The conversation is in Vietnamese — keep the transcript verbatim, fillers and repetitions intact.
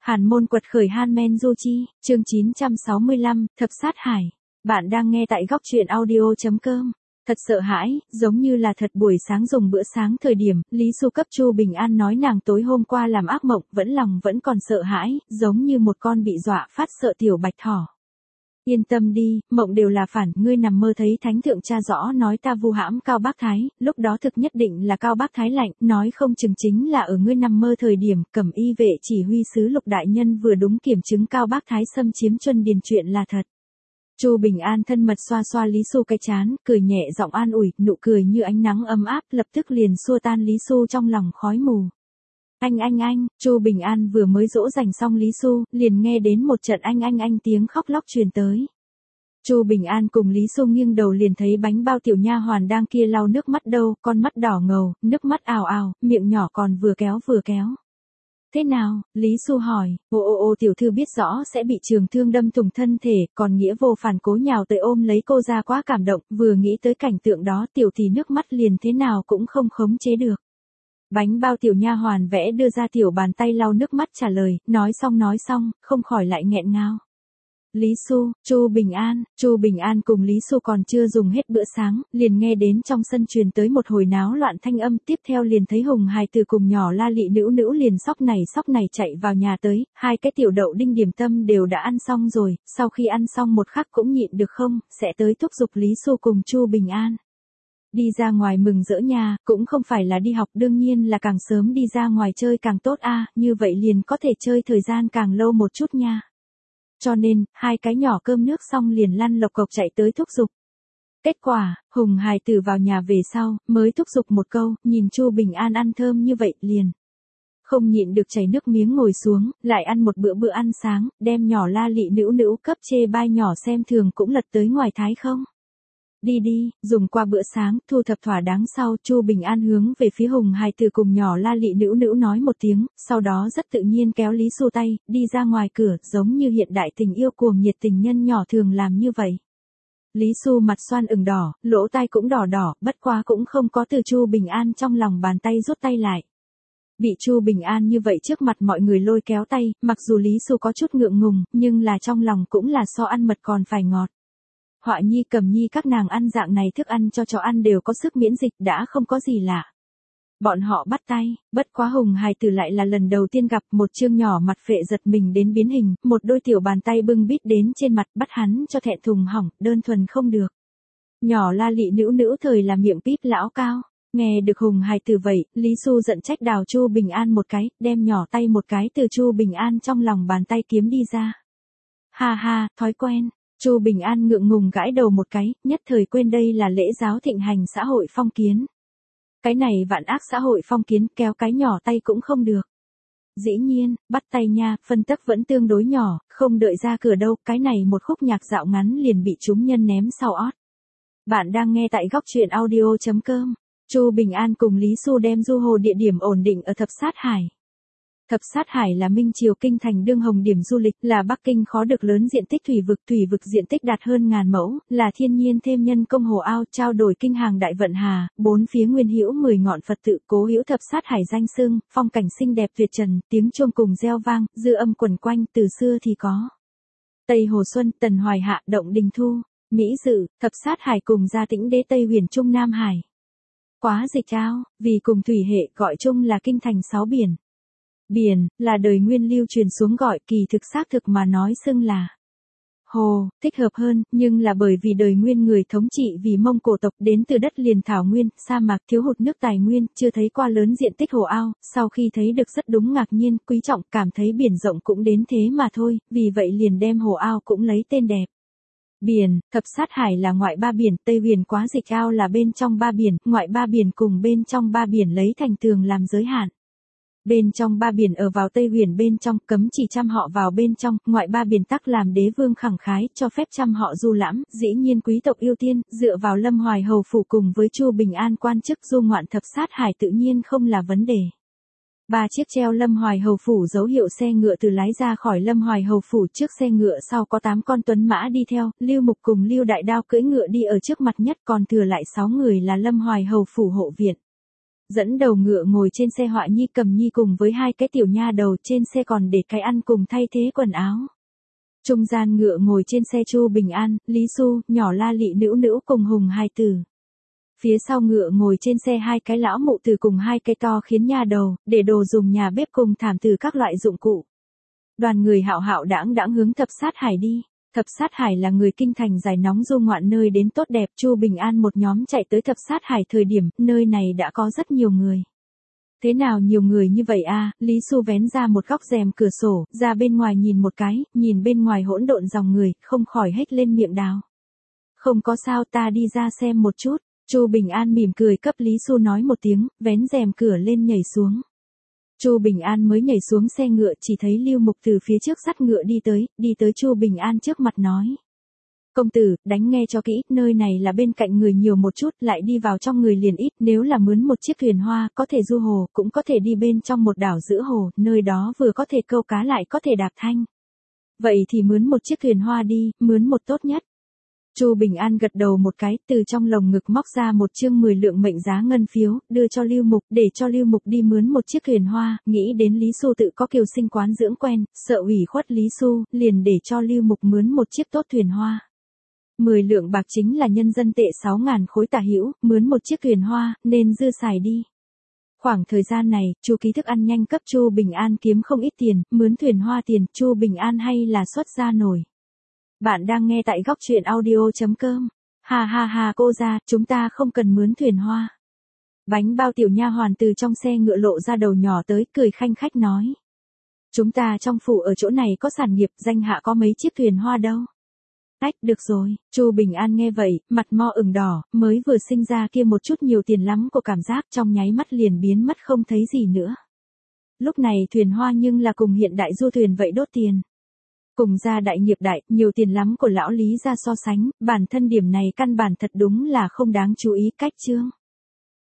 Hàn môn quật khởi Han Du Chi, chương chín trăm sáu mươi lăm, Thập sát hải. Bạn đang nghe tại góc truyện audio chấm com. Thật sợ hãi, giống như là thật buổi sáng dùng bữa sáng thời điểm, Lý Xu cấp Chu Bình An nói nàng tối hôm qua làm ác mộng, vẫn lòng vẫn còn sợ hãi, giống như một con bị dọa phát sợ tiểu bạch thỏ. Yên tâm đi, mộng đều là phản, ngươi nằm mơ thấy thánh thượng cha rõ nói ta vu hãm Cao Bác Thái, lúc đó thực nhất định là Cao Bác Thái lạnh, nói không chừng chính là ở ngươi nằm mơ thời điểm, Cẩm Y vệ chỉ huy sứ Lục đại nhân vừa đúng kiểm chứng Cao Bác Thái xâm chiếm Chuân Điền chuyện là thật. Chu Bình An thân mật xoa xoa Lý Xu cái trán, cười nhẹ giọng an ủi, nụ cười như ánh nắng ấm áp, lập tức liền xua tan Lý Xu trong lòng khói mù. Anh anh anh, Chu Bình An vừa mới dỗ dành xong Lý Xu, liền nghe đến một trận anh anh anh tiếng khóc lóc truyền tới. Chu Bình An cùng Lý Xu nghiêng đầu liền thấy bánh bao tiểu nha hoàn đang kia lau nước mắt đâu, con mắt đỏ ngầu, nước mắt ào ào, miệng nhỏ còn vừa kéo vừa kéo. Thế nào? Lý Xu hỏi, ô ô ô tiểu thư biết rõ sẽ bị trường thương đâm thủng thân thể, còn nghĩa vô phản cố nhào tới ôm lấy cô ra quá cảm động, vừa nghĩ tới cảnh tượng đó tiểu thì nước mắt liền thế nào cũng không khống chế được. Bánh bao tiểu nha hoàn vẽ đưa ra tiểu bàn tay lau nước mắt trả lời, nói xong nói xong, không khỏi lại nghẹn ngào. Lý Xu, Chu Bình An, Chu Bình An cùng Lý Xu còn chưa dùng hết bữa sáng, liền nghe đến trong sân truyền tới một hồi náo loạn thanh âm, tiếp theo liền thấy Hùng hài từ cùng nhỏ La Lị Nữu Nữu liền sóc này sóc này chạy vào nhà tới, hai cái tiểu đậu đinh điểm tâm đều đã ăn xong rồi, sau khi ăn xong một khắc cũng nhịn được không, sẽ tới thúc giục Lý Xu cùng Chu Bình An. Đi ra ngoài mừng rỡ nha, cũng không phải là đi học, đương nhiên là càng sớm đi ra ngoài chơi càng tốt a, như vậy liền có thể chơi thời gian càng lâu một chút nha. Cho nên, hai cái nhỏ cơm nước xong liền lăn lộc cộc chạy tới thúc giục. Kết quả, Hùng hài tử vào nhà về sau, mới thúc giục một câu, nhìn Chu Bình An ăn thơm như vậy, liền không nhịn được chảy nước miếng ngồi xuống, lại ăn một bữa bữa ăn sáng, đem nhỏ La Lị Nữu Nữu cấp chê bai nhỏ xem thường cũng lật tới ngoài thái không. Đi đi, dùng qua bữa sáng, thu thập thỏa đáng sau, Chu Bình An hướng về phía Hùng hài tử cùng nhỏ La Lị Nữu Nữu nói một tiếng, sau đó rất tự nhiên kéo Lý Xu tay, đi ra ngoài cửa, giống như hiện đại tình yêu cuồng nhiệt tình nhân nhỏ thường làm như vậy. Lý Xu mặt xoan ửng đỏ, lỗ tai cũng đỏ đỏ, bất quá cũng không có từ Chu Bình An trong lòng bàn tay rút tay lại. Bị Chu Bình An như vậy trước mặt mọi người lôi kéo tay, mặc dù Lý Xu có chút ngượng ngùng, nhưng là trong lòng cũng là so ăn mật còn phải ngọt. Họa nhi Cầm nhi các nàng ăn dạng này thức ăn cho chó ăn đều có sức miễn dịch đã không có gì lạ. Bọn họ bắt tay, bất quá Hùng hài tử lại là lần đầu tiên gặp một chương nhỏ mặt phệ giật mình đến biến hình, một đôi tiểu bàn tay bưng bít đến trên mặt bắt hắn cho thẹn thùng hỏng, đơn thuần không được. Nhỏ La Lị Nữu Nữu thời là miệng píp lão cao, nghe được Hùng hài tử vậy, Lý Xu giận trách đào Chu Bình An một cái, đem nhỏ tay một cái từ Chu Bình An trong lòng bàn tay kiếm đi ra. Ha ha, thói quen. Chu Bình An ngượng ngùng gãi đầu một cái, nhất thời quên đây là lễ giáo thịnh hành xã hội phong kiến. Cái này vạn ác xã hội phong kiến kéo cái nhỏ tay cũng không được. Dĩ nhiên, bắt tay nha, phân tấc vẫn tương đối nhỏ, không đợi ra cửa đâu, cái này một khúc nhạc dạo ngắn liền bị chúng nhân ném sau ót. Bạn đang nghe tại góc truyện audio chấm com. Chu Bình An cùng Lý Xu đem du hồ địa điểm ổn định ở Thập Sát Hải. Thập Sát Hải là Minh Triều kinh thành đương hồng điểm du lịch, là Bắc Kinh khó được lớn diện tích thủy vực, thủy vực diện tích đạt hơn ngàn mẫu, là thiên nhiên thêm nhân công hồ ao, trao đổi kinh hàng đại vận hà, bốn phía nguyên hữu mười ngọn Phật tự, cố hữu Thập Sát Hải danh xưng, phong cảnh xinh đẹp tuyệt trần, tiếng chuông cùng reo vang, dư âm quần quanh, từ xưa thì có. Tây Hồ Xuân, Tần Hoài Hạ, Động Đình Thu, Mỹ Dự, Thập Sát Hải cùng Gia Tĩnh Đế Tây Huyền Trung Nam Hải. Quá dịch ao, vì cùng thủy hệ gọi chung là kinh thành sáu biển. Biển, là đời nguyên lưu truyền xuống gọi, kỳ thực xác thực mà nói xưng là hồ, thích hợp hơn, nhưng là bởi vì đời nguyên người thống trị vì Mông Cổ tộc đến từ đất liền thảo nguyên, sa mạc thiếu hụt nước tài nguyên, chưa thấy qua lớn diện tích hồ ao, sau khi thấy được rất đúng ngạc nhiên, quý trọng, cảm thấy biển rộng cũng đến thế mà thôi, vì vậy liền đem hồ ao cũng lấy tên đẹp. Biển, Thập Sát Hải là ngoại ba biển, Tây Huyền Quá Dịch ao là bên trong ba biển, ngoại ba biển cùng bên trong ba biển lấy thành tường làm giới hạn. Bên trong ba biển ở vào Tây Huyền bên trong, cấm chỉ trăm họ vào bên trong, ngoại ba biển tắc làm đế vương khẳng khái, cho phép trăm họ du lãm, dĩ nhiên quý tộc ưu tiên, dựa vào Lâm Hoài Hầu phủ cùng với Chu Bình An quan chức du ngoạn Thập Sát Hải tự nhiên không là vấn đề. Ba chiếc treo Lâm Hoài Hầu phủ dấu hiệu xe ngựa từ lái ra khỏi Lâm Hoài Hầu phủ, trước xe ngựa sau có tám con tuấn mã đi theo, Lưu Mục cùng Lưu Đại Đao cưỡi ngựa đi ở trước mặt nhất, còn thừa lại sáu người là Lâm Hoài Hầu phủ hộ viện. Dẫn đầu ngựa ngồi trên xe Họa Nhi Cầm Nhi cùng với hai cái tiểu nha đầu, trên xe còn để cái ăn cùng thay thế quần áo. Trung gian ngựa ngồi trên xe Chu Bình An, Lý Xu, nhỏ La Lị Nữu Nữu cùng Hùng Hai Tử. Phía sau ngựa ngồi trên xe hai cái lão mụ từ cùng hai cái to khiến nha đầu, để đồ dùng nhà bếp cùng thảm từ các loại dụng cụ. Đoàn người hạo hạo đãng đãng hướng Thập Sát Hải đi. Thập Sát Hải là người kinh thành giải nóng du ngoạn nơi đến tốt đẹp. Chu Bình An một nhóm chạy tới Thập Sát Hải thời điểm, nơi này đã có rất nhiều người. Thế nào nhiều người như vậy a? Lý Xu vén ra một góc rèm cửa sổ, ra bên ngoài nhìn một cái, nhìn bên ngoài hỗn độn dòng người, không khỏi hét lên miệng đào. Không có sao, ta đi ra xem một chút. Chu Bình An mỉm cười cấp Lý Xu nói một tiếng, vén rèm cửa lên nhảy xuống. Chu Bình An mới nhảy xuống xe ngựa, chỉ thấy Lưu Mục từ phía trước dắt ngựa đi tới, đi tới Chu Bình An trước mặt nói. Công tử, đánh nghe cho kỹ, nơi này là bên cạnh người nhiều một chút, lại đi vào trong người liền ít, nếu là mướn một chiếc thuyền hoa, có thể du hồ, cũng có thể đi bên trong một đảo giữa hồ, nơi đó vừa có thể câu cá lại có thể đạp thanh. Vậy thì mướn một chiếc thuyền hoa đi, mướn một tốt nhất. Chu Bình An gật đầu một cái, từ trong lồng ngực móc ra một chương mười lượng mệnh giá ngân phiếu, đưa cho Lưu Mục, để cho Lưu Mục đi mướn một chiếc thuyền hoa, nghĩ đến Lý Xu tự có kiều sinh quán dưỡng quen, sợ ủy khuất Lý Xu, liền để cho Lưu Mục mướn một chiếc tốt thuyền hoa. mười lượng bạc chính là nhân dân tệ sáu ngàn khối tả hữu, mướn một chiếc thuyền hoa, nên dư xài đi. Khoảng thời gian này, Chu Ký thức ăn nhanh cấp Chu Bình An kiếm không ít tiền, mướn thuyền hoa tiền, Chu Bình An hay là xuất ra nổi. Bạn đang nghe tại góc truyện audio chấm com. Ha ha ha cô ra, chúng ta không cần mướn thuyền hoa. Bánh bao tiểu nha hoàn từ trong xe ngựa lộ ra đầu nhỏ tới, cười khanh khách nói. Chúng ta trong phủ ở chỗ này có sản nghiệp, danh hạ có mấy chiếc thuyền hoa đâu. Ách, được rồi. Chu Bình An nghe vậy, mặt mo ửng đỏ, mới vừa sinh ra kia một chút nhiều tiền lắm của cảm giác trong nháy mắt liền biến mất không thấy gì nữa. Lúc này thuyền hoa nhưng là cùng hiện đại du thuyền vậy đốt tiền. Cùng gia đại nghiệp đại, nhiều tiền lắm của lão Lý ra so sánh, bản thân điểm này căn bản thật đúng là không đáng chú ý. Cách chương.